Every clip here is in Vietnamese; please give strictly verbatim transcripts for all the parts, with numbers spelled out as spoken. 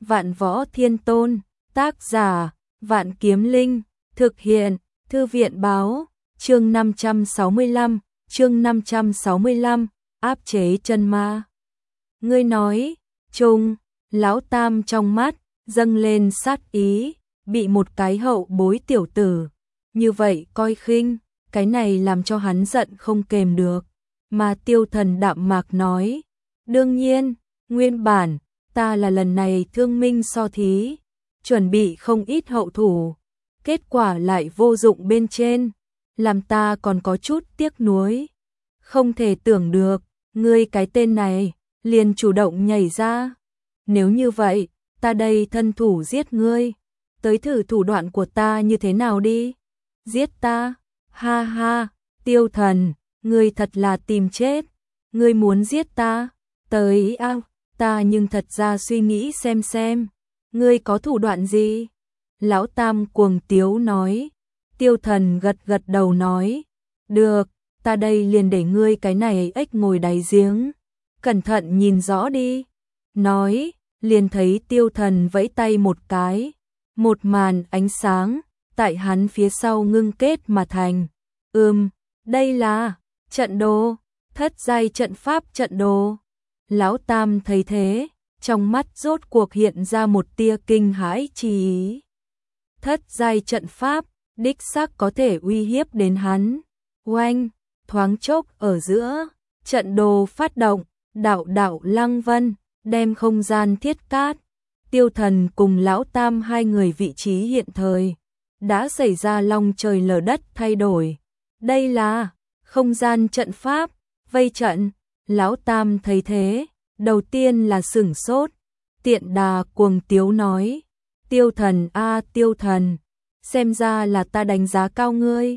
Vạn Võ Thiên Tôn, tác giả, Vạn Kiếm Linh, thực hiện, Thư viện báo, chương năm trăm sáu mươi lăm, chương năm trăm sáu mươi lăm, áp chế chân ma. Ngươi nói, Trung, lão tam trong mắt, dâng lên sát ý, bị một cái hậu bối tiểu tử, như vậy coi khinh, cái này làm cho hắn giận không kềm được. Mà Tiêu Thần đạm mạc nói, đương nhiên, nguyên bản, ta là lần này thương minh so thí, chuẩn bị không ít hậu thủ, kết quả lại vô dụng bên trên, làm ta còn có chút tiếc nuối. Không thể tưởng được, ngươi cái tên này, liền chủ động nhảy ra. Nếu như vậy, ta đây thân thủ giết ngươi, tới thử thủ đoạn của ta như thế nào đi. Giết ta, ha ha, Tiêu Thần, ngươi thật là tìm chết, ngươi muốn giết ta, tới ao, ta nhưng thật ra suy nghĩ xem xem, ngươi có thủ đoạn gì? Lão Tam cuồng tiếu nói. Tiêu Thần gật gật đầu nói, được, ta đây liền để ngươi cái này ếch ngồi đáy giếng, cẩn thận nhìn rõ đi. Nói, liền thấy Tiêu Thần vẫy tay một cái, một màn ánh sáng, tại hắn phía sau ngưng kết mà thành. Ừm, đây là trận đồ, thất giai trận pháp trận đồ. Lão Tam thấy thế, trong mắt rốt cuộc hiện ra một tia kinh hãi chi ý. Thất giai trận pháp, đích xác có thể uy hiếp đến hắn. Oanh, thoáng chốc ở giữa, trận đồ phát động, đạo đạo lăng vân, đem không gian thiết cát. Tiêu Thần cùng Lão Tam hai người vị trí hiện thời, đã xảy ra long trời lở đất thay đổi. Đây là không gian trận pháp, vây trận. Lão Tam thấy thế, đầu tiên là sửng sốt, tiện đà cuồng tiếu nói, Tiêu Thần a Tiêu Thần, xem ra là ta đánh giá cao ngươi.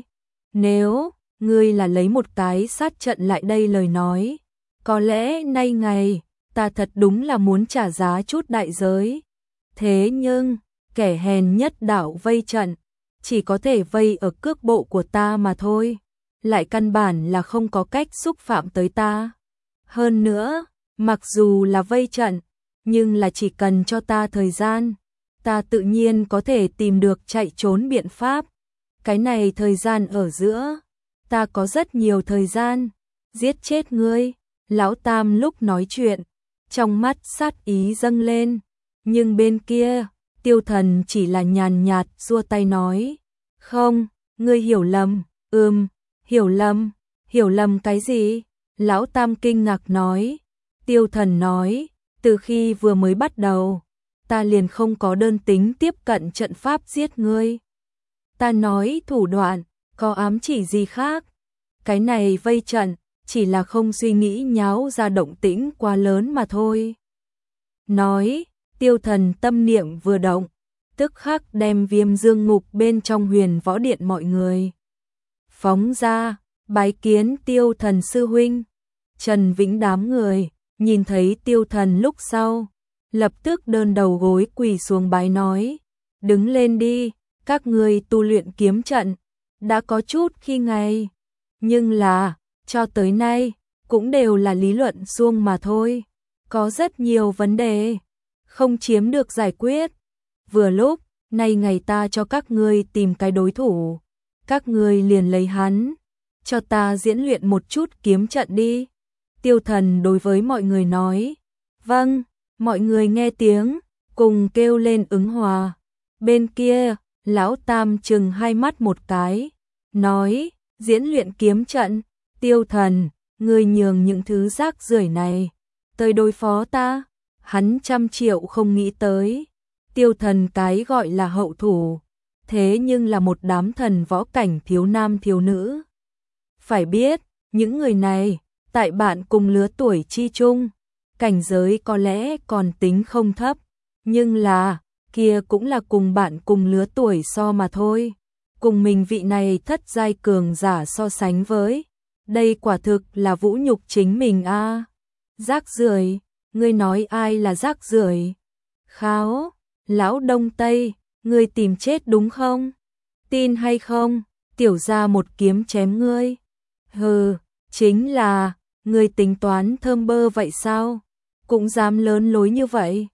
Nếu ngươi là lấy một cái sát trận lại đây lời nói, có lẽ nay ngày, ta thật đúng là muốn trả giá chút đại giới. Thế nhưng, kẻ hèn nhất đảo vây trận, chỉ có thể vây ở cước bộ của ta mà thôi, lại căn bản là không có cách xúc phạm tới ta. Hơn nữa, mặc dù là vây trận, nhưng là chỉ cần cho ta thời gian, ta tự nhiên có thể tìm được chạy trốn biện pháp. Cái này thời gian ở giữa, ta có rất nhiều thời gian, giết chết ngươi. Lão Tam lúc nói chuyện, trong mắt sát ý dâng lên, nhưng bên kia, Tiêu Thần chỉ là nhàn nhạt giơ tay nói, không, ngươi hiểu lầm. Ừm, hiểu lầm, hiểu lầm cái gì? Lão Tam kinh ngạc nói. Tiêu Thần nói, từ khi vừa mới bắt đầu, ta liền không có đơn tính tiếp cận trận pháp giết ngươi. Ta nói thủ đoạn, có ám chỉ gì khác? Cái này vây trận, chỉ là không suy nghĩ nháo ra động tĩnh quá lớn mà thôi. Nói, Tiêu Thần tâm niệm vừa động, tức khắc đem Viêm Dương Ngục bên trong Huyền Võ Điện mọi người phóng ra, bái kiến Tiêu Thần sư huynh. Trần Vĩnh đám người nhìn thấy Tiêu Thần lúc sau, lập tức đơn đầu gối quỳ xuống bái nói, đứng lên đi, các ngươi tu luyện kiếm trận, đã có chút khi ngày, nhưng là, cho tới nay, cũng đều là lý luận suông mà thôi, có rất nhiều vấn đề, không chiếm được giải quyết. Vừa lúc, nay ngày ta cho các ngươi tìm cái đối thủ, các ngươi liền lấy hắn, cho ta diễn luyện một chút kiếm trận đi. Tiêu Thần đối với mọi người nói, vâng, mọi người nghe tiếng, cùng kêu lên ứng hòa. Bên kia, Lão Tam chừng hai mắt một cái, nói, diễn luyện kiếm trận, Tiêu Thần, ngươi nhường những thứ rác rưởi này, tới đối phó ta, hắn trăm triệu không nghĩ tới. Tiêu Thần cái gọi là hậu thủ, thế nhưng là một đám thần võ cảnh thiếu nam thiếu nữ. Phải biết, những người này, tại bạn cùng lứa tuổi chi chung, cảnh giới có lẽ còn tính không thấp, nhưng là, kia cũng là cùng bạn cùng lứa tuổi so mà thôi. Cùng mình vị này thất giai cường giả so sánh với, đây quả thực là vũ nhục chính mình a. À. Rác rưởi, ngươi nói ai là rác rưởi? Kháo, Lão Đông Tây, ngươi tìm chết đúng không? Tin hay không, tiểu gia một kiếm chém ngươi. Hừ, chính là, ngươi tính toán thơm bơ vậy sao? Cũng dám lớn lối như vậy.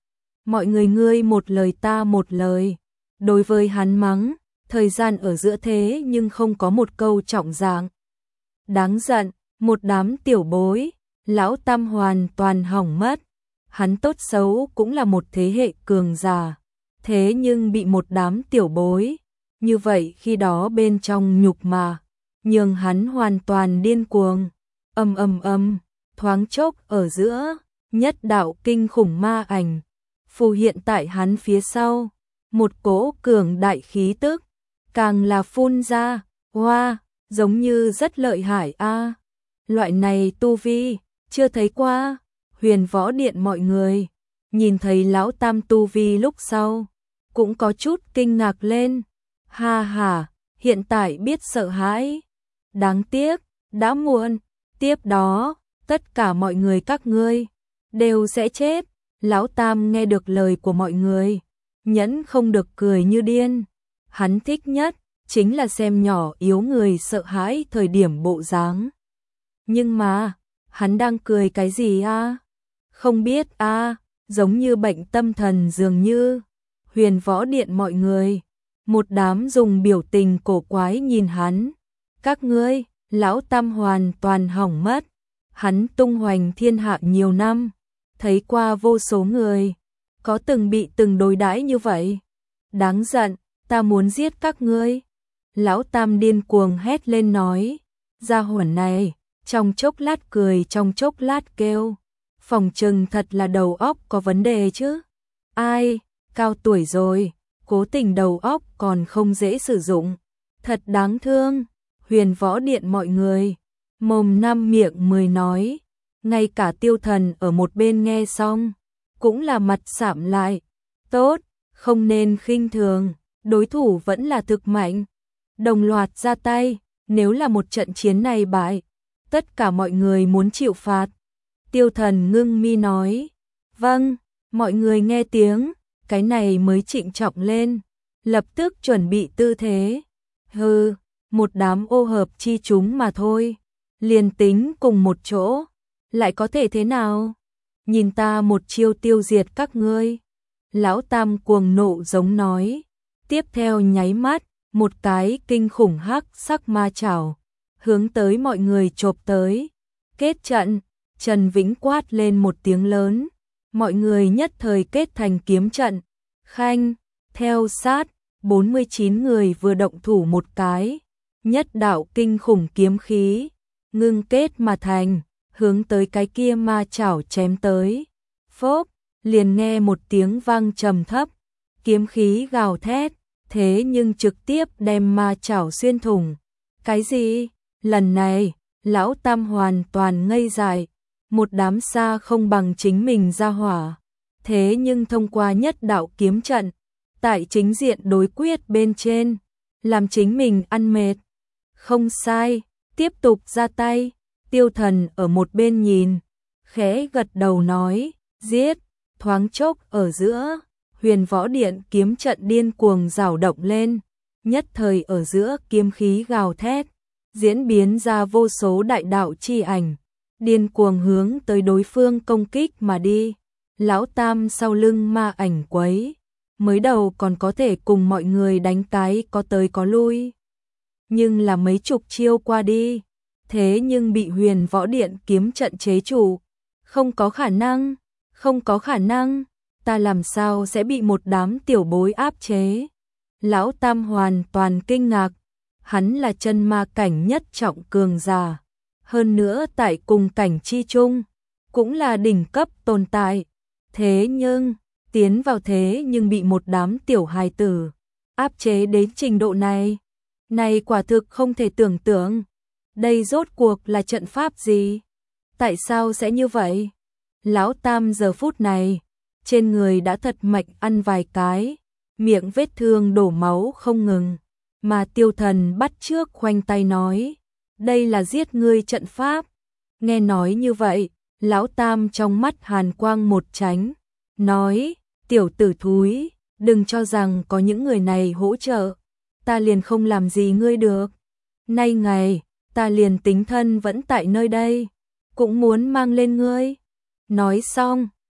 mọi người ngươi một lời ta một lời. Đối với hắn mắng, thời gian ở giữa thế nhưng không có một câu trọng dạng. Đáng giận, một đám tiểu bối, lão Tam hoàn toàn hỏng mất. Hắn tốt xấu cũng là một thế hệ cường giả, thế nhưng bị một đám tiểu bối, như vậy khi đó bên trong nhục mà, nhường hắn hoàn toàn điên cuồng. Ầm ầm ầm, thoáng chốc ở giữa, nhất đạo kinh khủng ma ảnh phù hiện tại hắn phía sau, một cỗ cường đại khí tức, càng là phun ra, hoa, giống như rất lợi hại a. Loại này tu vi, chưa thấy qua. Huyền Võ Điện mọi người, nhìn thấy lão Tam tu vi lúc sau, cũng có chút kinh ngạc lên. Ha ha, hiện tại biết sợ hãi. Đáng tiếc, đã muộn, tiếp đó, tất cả mọi người các ngươi, đều sẽ chết. Lão Tam nghe được lời của mọi người, nhẫn không được cười như điên. Hắn thích nhất, chính là xem nhỏ yếu người sợ hãi thời điểm bộ dáng. Nhưng mà, hắn đang cười cái gì a? Không biết a, giống như bệnh tâm thần dường như. Huyền Võ Điện mọi người, một đám dùng biểu tình cổ quái nhìn hắn. Các ngươi, lão Tam hoàn toàn hỏng mất. Hắn tung hoành thiên hạ nhiều năm, thấy qua vô số người, có từng bị từng đối đãi như vậy. Đáng giận, ta muốn giết các ngươi. Lão Tam điên cuồng hét lên nói, gia hỏa này, trong chốc lát cười trong chốc lát kêu, phòng trừng thật là đầu óc có vấn đề chứ. Ai, cao tuổi rồi, cố tình đầu óc còn không dễ sử dụng, thật đáng thương. Huyền Võ Điện mọi người, mồm năm miệng mười nói, ngay cả Tiêu Thần ở một bên nghe xong, cũng là mặt sạm lại. Tốt, không nên khinh thường, đối thủ vẫn là thực mạnh. Đồng loạt ra tay, nếu là một trận chiến này bại, tất cả mọi người muốn chịu phạt. Tiêu Thần ngưng mi nói, vâng, mọi người nghe tiếng, cái này mới trịnh trọng lên, lập tức chuẩn bị tư thế. Hừ, một đám ô hợp chi chúng mà thôi, liền tính cùng một chỗ, lại có thể thế nào? Nhìn ta một chiêu tiêu diệt các ngươi. Lão Tam cuồng nộ giống nói, tiếp theo nháy mắt, một cái kinh khủng hắc sắc ma chảo, hướng tới mọi người chộp tới. Kết trận, Trần Vĩnh quát lên một tiếng lớn, mọi người nhất thời kết thành kiếm trận. Khanh, theo sát, bốn mươi chín người vừa động thủ một cái, nhất đạo kinh khủng kiếm khí, ngưng kết mà thành, hướng tới cái kia ma chảo chém tới. Phốp, liền nghe một tiếng vang trầm thấp, kiếm khí gào thét, thế nhưng trực tiếp đem ma chảo xuyên thủng. Cái gì? Lần này, lão Tam hoàn toàn ngây dại, một đám xa không bằng chính mình ra hỏa. Thế nhưng thông qua nhất đạo kiếm trận, tại chính diện đối quyết bên trên, làm chính mình ăn mệt. Không sai, tiếp tục ra tay. Tiêu Thần ở một bên nhìn, khẽ gật đầu nói, giết. Thoáng chốc ở giữa, Huyền Võ Điện kiếm trận điên cuồng rào động lên, nhất thời ở giữa kiếm khí gào thét, diễn biến ra vô số đại đạo chi ảnh, điên cuồng hướng tới đối phương công kích mà đi. Lão Tam sau lưng ma ảnh quấy, mới đầu còn có thể cùng mọi người đánh cái có tới có lui, nhưng là mấy chục chiêu qua đi, thế nhưng bị Huyền Võ Điện kiếm trận chế trụ. Không có khả năng, không có khả năng, ta làm sao sẽ bị một đám tiểu bối áp chế. Lão Tam hoàn toàn kinh ngạc, hắn là chân ma cảnh nhất trọng cường giả, hơn nữa tại cùng cảnh chi chung, cũng là đỉnh cấp tồn tại. Thế nhưng, tiến vào thế nhưng bị một đám tiểu hài tử áp chế đến trình độ này, này quả thực không thể tưởng tượng. Đây rốt cuộc là trận pháp gì? Tại sao sẽ như vậy? Lão Tam giờ phút này, trên người đã thật mạnh ăn vài cái, miệng vết thương đổ máu không ngừng, mà Tiêu Thần bắt trước khoanh tay nói, đây là giết ngươi trận pháp. Nghe nói như vậy, Lão Tam trong mắt hàn quang một tránh, nói, tiểu tử thúi, đừng cho rằng có những người này hỗ trợ, ta liền không làm gì ngươi được. Nay ngày, ta liền tính thân vẫn tại nơi đây, cũng muốn mang lên ngươi. Nói xong,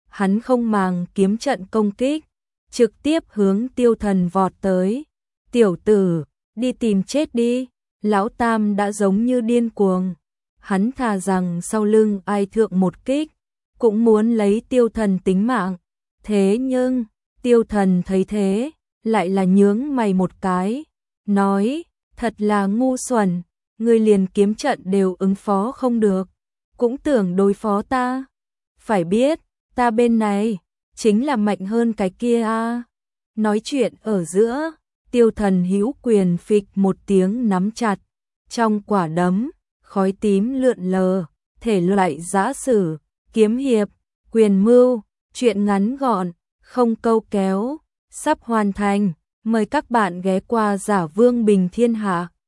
hắn không màng kiếm trận công kích, trực tiếp hướng Tiêu Thần vọt tới. Tiểu tử, đi tìm chết đi, lão tam đã giống như điên cuồng. Hắn thà rằng sau lưng ai thượng một kích, cũng muốn lấy Tiêu Thần tính mạng. Thế nhưng, Tiêu Thần thấy thế, lại là nhướng mày một cái, nói, thật là ngu xuẩn, ngươi liền kiếm trận đều ứng phó không được, cũng tưởng đối phó ta. Phải biết, ta bên này, chính là mạnh hơn cái kia a. Nói chuyện ở giữa, Tiêu Thần hữu quyền phịch một tiếng nắm chặt, trong quả đấm, khói tím lượn lờ, thể loại giã sử, kiếm hiệp, quyền mưu, chuyện ngắn gọn, không câu kéo, sắp hoàn thành. Mời các bạn ghé qua Giả Vương Bình Thiên Hạ.